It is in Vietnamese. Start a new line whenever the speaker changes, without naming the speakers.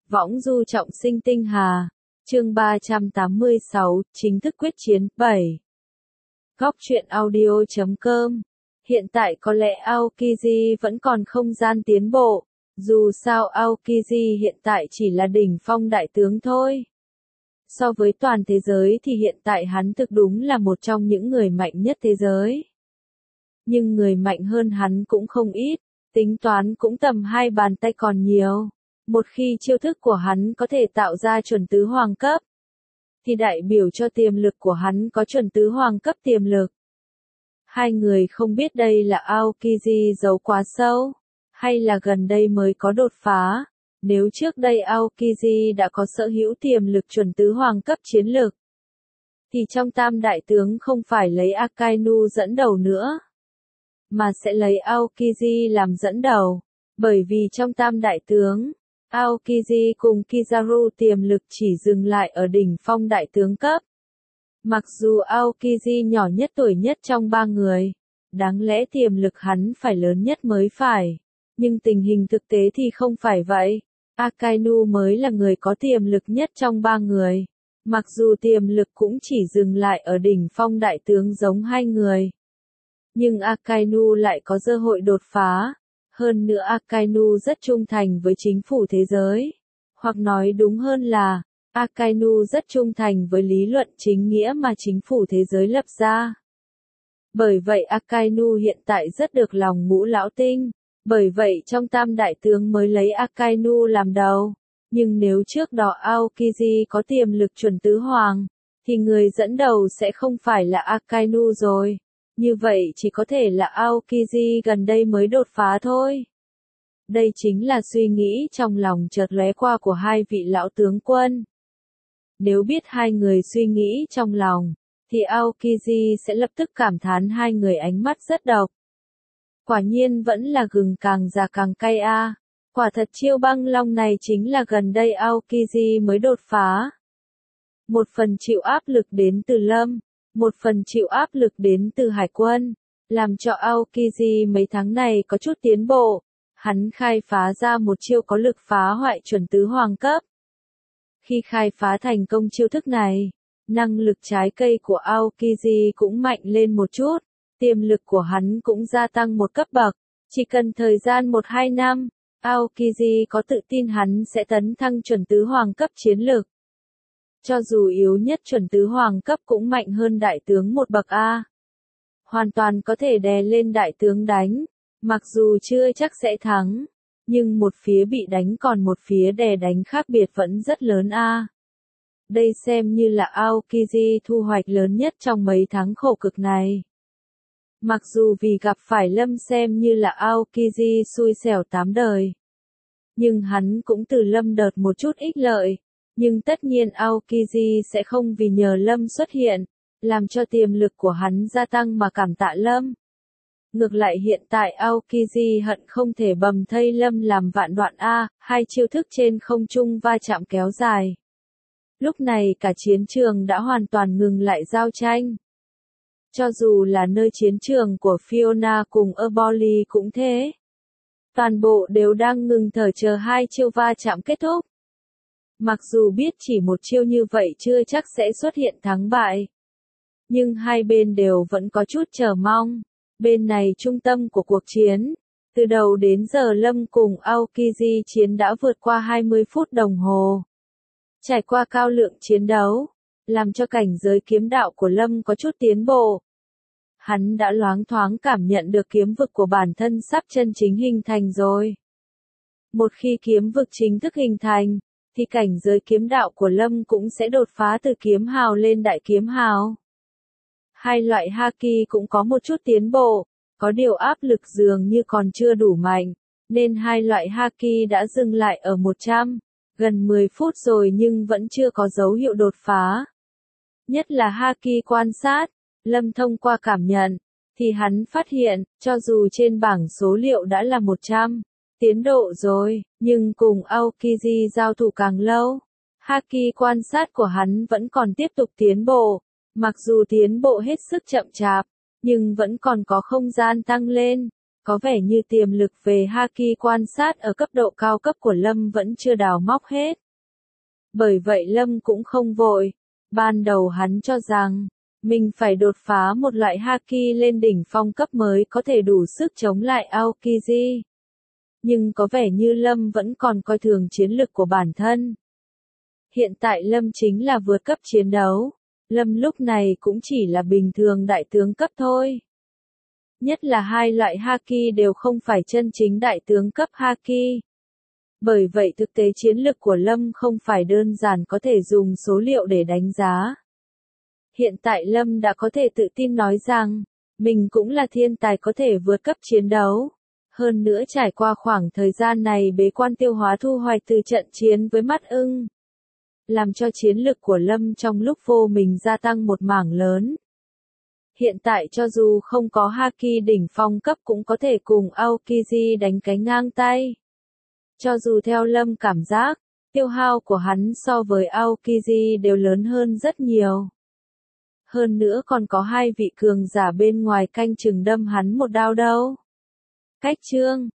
Võng du trọng sinh tinh hà. Chương 386, chính thức quyết chiến 7. Góc truyện audio.com. Hiện tại có lẽ Aokiji vẫn còn không gian tiến bộ, dù sao Aokiji hiện tại chỉ là đỉnh phong đại tướng thôi. So với toàn thế giới thì hiện tại hắn thực đúng là một trong những người mạnh nhất thế giới. Nhưng người mạnh hơn hắn cũng không ít, tính toán cũng tầm 2 bàn tay còn nhiều. Một khi chiêu thức của hắn có thể tạo ra chuẩn tứ hoàng cấp, thì đại biểu cho tiềm lực của hắn có chuẩn tứ hoàng cấp tiềm lực. Hai người không biết đây là Aokiji giấu quá sâu, hay là gần đây mới có đột phá. Nếu trước đây Aokiji đã có sở hữu tiềm lực chuẩn tứ hoàng cấp chiến lực, thì trong tam đại tướng không phải lấy Akainu dẫn đầu nữa, mà sẽ lấy Aokiji làm dẫn đầu. Bởi vì trong tam đại tướng, Aokiji cùng Kizaru tiềm lực chỉ dừng lại ở đỉnh phong đại tướng cấp. Mặc dù Aokiji nhỏ nhất tuổi nhất trong ba người, đáng lẽ tiềm lực hắn phải lớn nhất mới phải. Nhưng tình hình thực tế thì không phải vậy. Akainu mới là người có tiềm lực nhất trong ba người. Mặc dù tiềm lực cũng chỉ dừng lại ở đỉnh phong đại tướng giống hai người, nhưng Akainu lại có cơ hội đột phá. Hơn nữa Akainu rất trung thành với chính phủ thế giới. Hoặc nói đúng hơn là, Akainu rất trung thành với lý luận chính nghĩa mà chính phủ thế giới lập ra. Bởi vậy Akainu hiện tại rất được lòng ngũ lão tinh. Bởi vậy trong tam đại tướng mới lấy Akainu làm đầu. Nhưng nếu trước đó Aokiji có tiềm lực chuẩn tứ hoàng, thì người dẫn đầu sẽ không phải là Akainu rồi. Như vậy chỉ có thể là Aokiji gần đây mới đột phá thôi. Đây chính là suy nghĩ trong lòng chợt lóe qua của hai vị lão tướng quân. Nếu biết hai người suy nghĩ trong lòng, thì Aokiji sẽ lập tức cảm thán hai người ánh mắt rất độc. Quả nhiên vẫn là gừng càng già càng cay a. Quả thật chiêu băng long này chính là gần đây Aokiji mới đột phá. Một phần chịu áp lực đến từ Lâm, một phần chịu áp lực đến từ Hải quân, làm cho Aokiji mấy tháng này có chút tiến bộ. Hắn khai phá ra một chiêu có lực phá hoại chuẩn tứ hoàng cấp. Khi khai phá thành công chiêu thức này, năng lực trái cây của Aokiji cũng mạnh lên một chút. Tiềm lực của hắn cũng gia tăng một cấp bậc, chỉ cần thời gian 1-2 năm, Aokiji có tự tin hắn sẽ tấn thăng chuẩn tứ hoàng cấp chiến lực. Cho dù yếu nhất chuẩn tứ hoàng cấp cũng mạnh hơn đại tướng một bậc A. Hoàn toàn có thể đè lên đại tướng đánh, mặc dù chưa chắc sẽ thắng, nhưng một phía bị đánh còn một phía đè đánh khác biệt vẫn rất lớn A. Đây xem như là Aokiji thu hoạch lớn nhất trong mấy tháng khổ cực này. Mặc dù vì gặp phải Lâm xem như là Aokiji xui xẻo 8 đời, nhưng hắn cũng từ Lâm đợt một chút ích lợi. Nhưng tất nhiên Aokiji sẽ không vì nhờ Lâm xuất hiện, làm cho tiềm lực của hắn gia tăng mà cảm tạ Lâm. Ngược lại hiện tại Aokiji hận không thể bầm thây Lâm làm vạn đoạn A, hai chiêu thức trên không trung va chạm kéo dài. Lúc này cả chiến trường đã hoàn toàn ngừng lại giao tranh. Cho dù là nơi chiến trường của Fiona cùng Eboli cũng thế. Toàn bộ đều đang ngừng thở chờ hai chiêu va chạm kết thúc. Mặc dù biết chỉ một chiêu như vậy chưa chắc sẽ xuất hiện thắng bại, nhưng hai bên đều vẫn có chút chờ mong. Bên này trung tâm của cuộc chiến, từ đầu đến giờ Lâm cùng Aokiji chiến đã vượt qua 20 phút đồng hồ. Trải qua cao lượng chiến đấu, làm cho cảnh giới kiếm đạo của Lâm có chút tiến bộ. Hắn đã loáng thoáng cảm nhận được kiếm vực của bản thân sắp chân chính hình thành rồi. Một khi kiếm vực chính thức hình thành, thì cảnh giới kiếm đạo của Lâm cũng sẽ đột phá từ kiếm hào lên đại kiếm hào. Hai loại haki cũng có một chút tiến bộ, có điều áp lực dường như còn chưa đủ mạnh, nên hai loại haki đã dừng lại ở 100, gần 10 phút rồi nhưng vẫn chưa có dấu hiệu đột phá. Nhất là haki quan sát, Lâm thông qua cảm nhận, thì hắn phát hiện, cho dù trên bảng số liệu đã là 100. Tiến độ rồi, nhưng cùng Aokiji giao thủ càng lâu, haki quan sát của hắn vẫn còn tiếp tục tiến bộ. Mặc dù tiến bộ hết sức chậm chạp, nhưng vẫn còn có không gian tăng lên. Có vẻ như tiềm lực về Haki quan sát ở cấp độ cao cấp của Lâm vẫn chưa đào móc hết. Bởi vậy Lâm cũng không vội. Ban đầu hắn cho rằng, mình phải đột phá một loại Haki lên đỉnh phong cấp mới có thể đủ sức chống lại Aokiji. Nhưng có vẻ như Lâm vẫn còn coi thường chiến lực của bản thân. Hiện tại Lâm chính là vượt cấp chiến đấu. Lâm lúc này cũng chỉ là bình thường đại tướng cấp thôi. Nhất là hai loại Haki đều không phải chân chính đại tướng cấp Haki. Bởi vậy thực tế chiến lực của Lâm không phải đơn giản có thể dùng số liệu để đánh giá. Hiện tại Lâm đã có thể tự tin nói rằng, mình cũng là thiên tài có thể vượt cấp chiến đấu. Hơn nữa trải qua khoảng thời gian này bế quan tiêu hóa thu hoạch từ trận chiến với mắt ưng. Làm cho chiến lực của Lâm trong lúc vô mình gia tăng một mảng lớn. Hiện tại cho dù không có Haki đỉnh phong cấp cũng có thể cùng Aokiji đánh cái ngang tay. Cho dù theo Lâm cảm giác, tiêu hao của hắn so với Aokiji đều lớn hơn rất nhiều. Hơn nữa còn có hai vị cường giả bên ngoài canh chừng đâm hắn một đao đâu. Cách chương